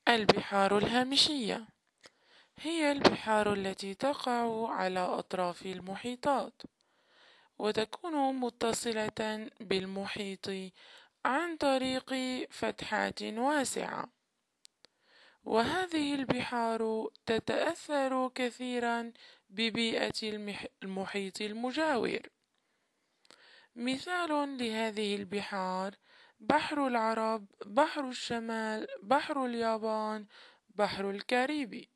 البحار الهامشية هي البحار التي تقع على أطراف المحيطات، وتكون متصلة بالمحيط عن طريق فتحات واسعة، وهذه البحار تتأثر كثيرا ببيئة المحيط المجاور. مثال لهذه البحار: بحر العرب، بحر الشمال، بحر اليابان، بحر الكاريبي.